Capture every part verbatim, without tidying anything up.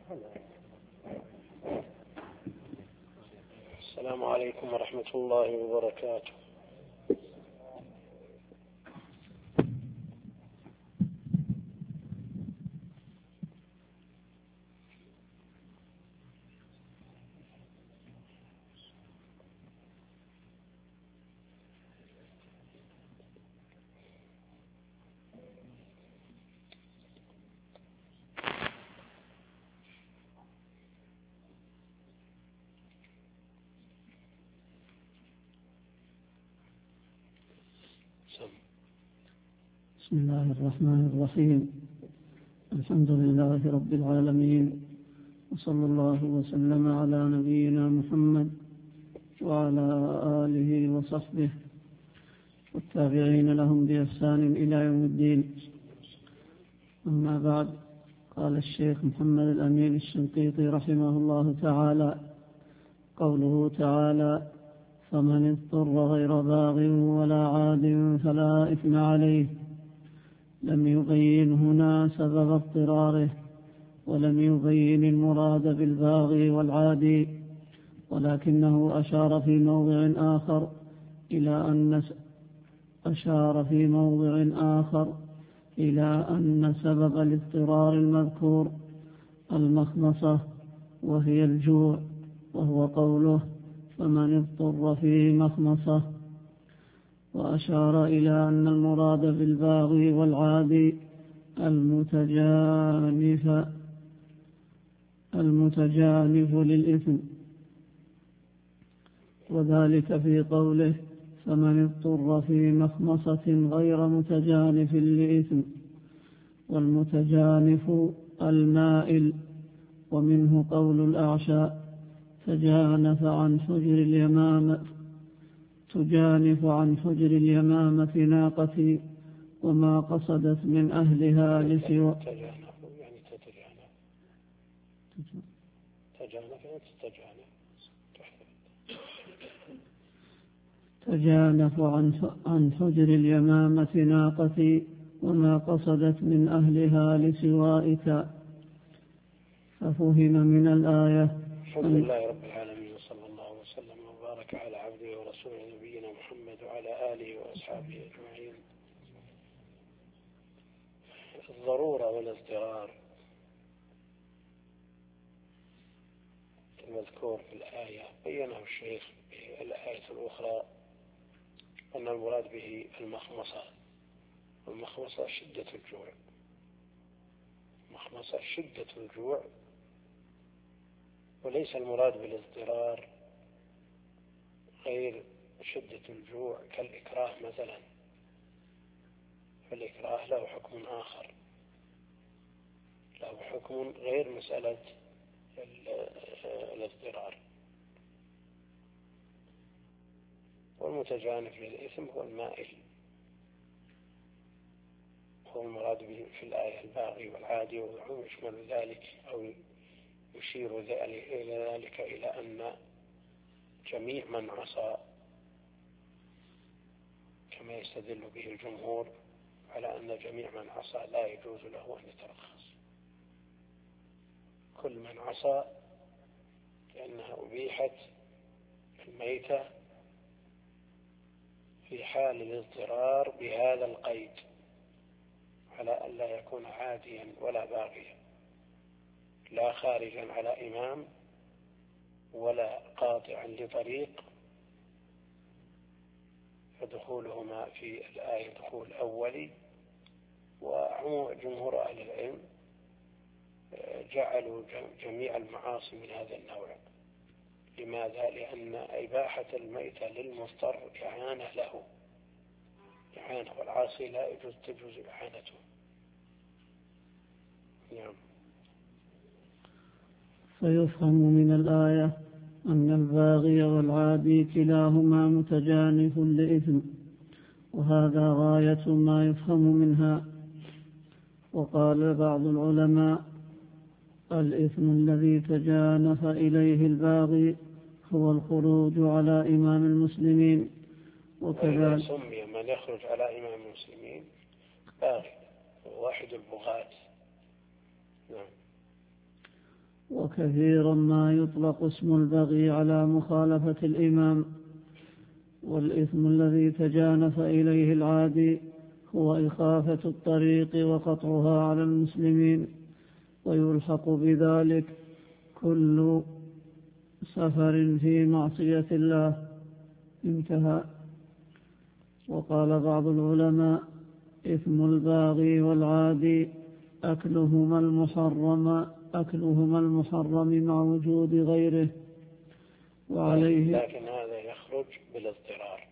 السلام عليكم ورحمة الله وبركاته. بسم الله الرحمن الرحيم. الحمد لله رب العالمين، وصلى الله وسلم على نبينا محمد وعلى آله وصحبه والتابعين لهم بإحسان إلى يوم الدين. أما بعد، قال الشيخ محمد الأمين الشنقيطي رحمه الله تعالى: قوله تعالى: فمن اضطر غير باغ ولا عاد فلا إثم عليه، لم يبين هنا سبب اضطراره، ولم يبين المراد بالباغي والعادي، ولكنه أشار في موضع آخر إلى أن أشار في موضع آخر إلى أن سبب الاضطرار المذكور المخمصة وهي الجوع، وهو قوله: فمن اضطر في مخمصة. وأشار إلى أن المراد بالباغي والعادي المتجانف المتجانف للإثم، وذلك في قوله: فمن اضطر في مخمصة غير متجانف لإثم. والمتجانف المائل، ومنه قول الأعشى: تجانف عن حجر اليمامة تجانف عن حجر اليمامة ناقتي وما قصدت من أهلها لسوى تجانف يعني تتجانف تجانف يعني تتجانف تجانف عن حجر اليمامة ناقتي وما قصدت من أهلها لسوائك. ففهم من الآية. الحمد لله رب العالمين، وصلى الله وسلم وبارك على عبده ورسوله نبينا محمد وعلى آله وأصحابه أجمعين. الضرورة والاضطرار المذكور في الآية بينه الشيخ في الآية الأخرى أن المراد به المخمصة، والمخمصة شدة الجوع، مخمصة شدة الجوع، وليس المراد بالاضطرار غير شدة الجوع كالإكراه مثلا، فالإكراه له حكم آخر، له حكم غير مسألة الاضطرار. والمتجانف للإثم هو المائل، هو المراد به في الآية الباغي والعادي، والعموم يشمل ذلك أو يشير إلى ذلك إلى أن جميع من عصى، كما يستدل به الجمهور على أن جميع من عصى لا يجوز له أن يترخص، كل من عصى لأنها أبيحت الميتة في حال الاضطرار بهذا القيد، على أن لا يكون عاديا ولا باغيا، لا خارجا على إمام ولا قاطعا لطريق، فدخولهما في الآية دخول أولي. وجمهور أهل العلم جعلوا جميع المعاصي من هذا النوع. لماذا؟ لأن إباحة الميتة للمضطر إعانة له، إعانة، والعاصي لا يجوز تجوز إعانته. نعم. فيفهم من الآية أن الباغي والعادي كلاهما متجانف لإثم، وهذا غاية ما يفهم منها. وقال بعض العلماء: الإثم الذي تجانف إليه الباغي هو الخروج على إمام المسلمين، وكذلك سمي من يخرج على إمام المسلمين باغي، واحد البغاة. نعم. وكثيرا ما يطلق اسم البغي على مخالفة الإمام. والإثم الذي تجانف إليه العادي هو إخافة الطريق وقطعها على المسلمين، ويلحق بذلك كل سفر في معصية الله. انتهى. وقال بعض العلماء: إثم الباغي والعادي أكلهما المحرم أكلهما المحرم مع وجود غيره. وعليه لكن هذا يخرج بالاضطرار،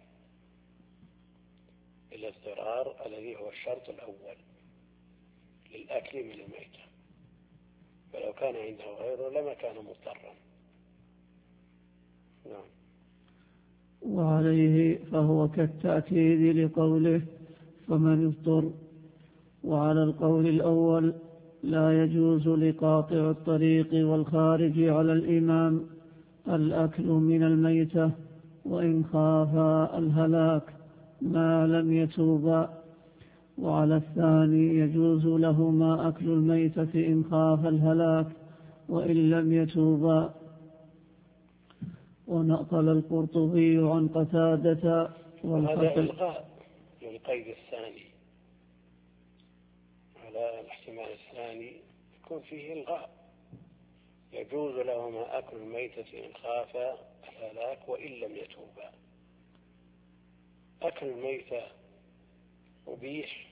الاضطرار الذي هو الشرط الأول للأكل من الميتة، فلو كان عنده غيره لما كان مضطرا. نعم. وعليه فهو كالتأكيد لقوله: فمن اضطر. وعلى القول الأول لا يجوز لقاطع الطريق والخارج على الإمام الأكل من الميتة، وإن خافا الهلاك ما لم يتوبا. وعلى الثاني يجوز لهما أكل الميتة إن خاف الهلاك وإن لم يتوبا. ونقل القرطبي عن قتادة وهذا إلغاء للقيد الثاني، على الاحتمال الثاني يكون فيه إلغاء. يجوز لهما أكل الميتة إن خاف الهلاك وإن لم يتوبا. أكل الميتة أبيح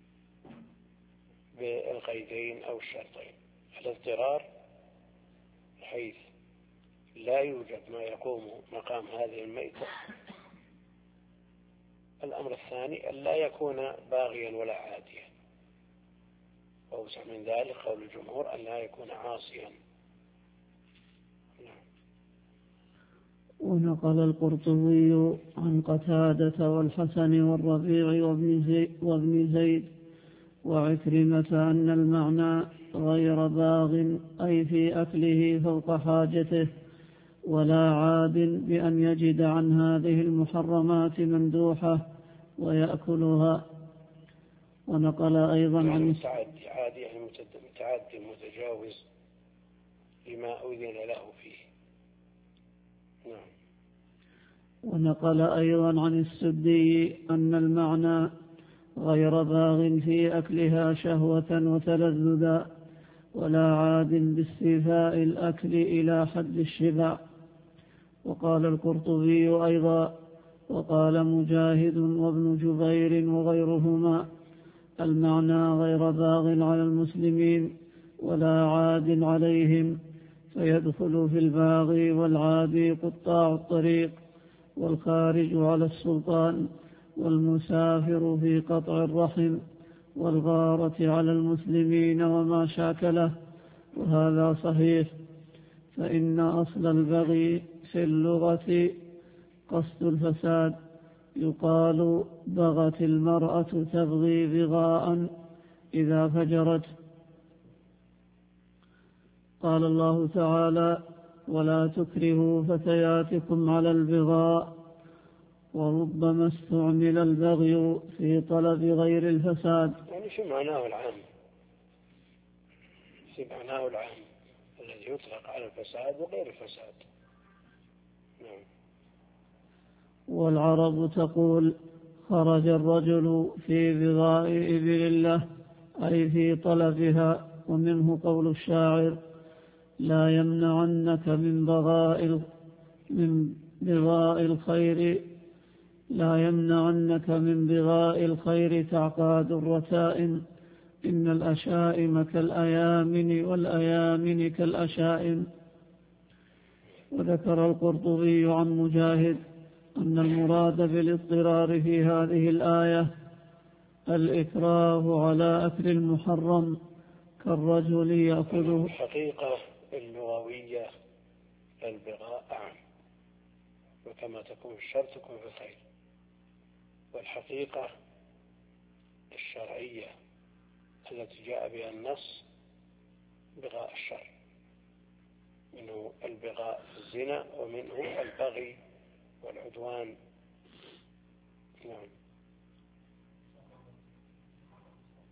بالقيدين أو الشرطين: الاضطرار حيث لا يوجد ما يقوم مقام هذه الميتة. الأمر الثاني أن لا يكون باغيا ولا عاديا، وأوسع من ذلك قول الجمهور أن لا يكون عاصيا. ونقل القرطبي عن قتادة والحسن والربيع وابن زيد, وابن زيد وعكرمة أن المعنى غير باغ أي في أكله فوق حاجته، ولا عاد بأن يجد عن هذه المحرمات مندوحة ويأكلها. ونقل أيضا يعني عن متعدي عادي، يعني متعدي متجاوز لما أذن له فيه. نعم. ونقل أيضا عن السدي أن المعنى غير باغ في أكلها شهوة وتلذذا، ولا عاد باستيفاء الأكل إلى حد الشبع. وقال القرطبي أيضا: وقال مجاهد وابن جبير وغيرهما: المعنى غير باغ على المسلمين ولا عاد عليهم، فيدخل في الباغي والعادي قطاع الطريق، والخارج على السلطان، والمسافر في قطع الرحم، والغارة على المسلمين وما شاكله. وهذا صحيح، فإن أصل البغي في اللغة قصد الفساد. يقال: بغت المرأة تبغي بغاء إذا فجرت. قال الله تعالى: ولا تكرهوا فتياتكم على البغاء. وربما استعمل البغي في طلب غير الفساد. يعني شو معناه العام؟ شو معناه العام الذي يطلق على الفساد وغير الفساد؟ نعم. والعرب تقول: خرج الرجل في بغاء إبل له، أي في طلبها. ومنه قول الشاعر: لا يمنعنك من بغاء من بغاء الخير لا يمنعنك من بغاء الخير تعقاد الرتائن، إن الأشائم كالأيامن والأيامن كالأشائم. وذكر القرطبي عن مجاهد أن المراد بالاضطرار في هذه الآية الإكراه على أكل المحرم كالرجل يأخذه. الحقيقة اللغوية البغاء أعم، وكما تكون الشر تكون في الخير. والحقيقة الشرعية التي جاء بها النص بغاء الشر، منه البغاء في الزنا ومنه البغي والعدوان. نعم.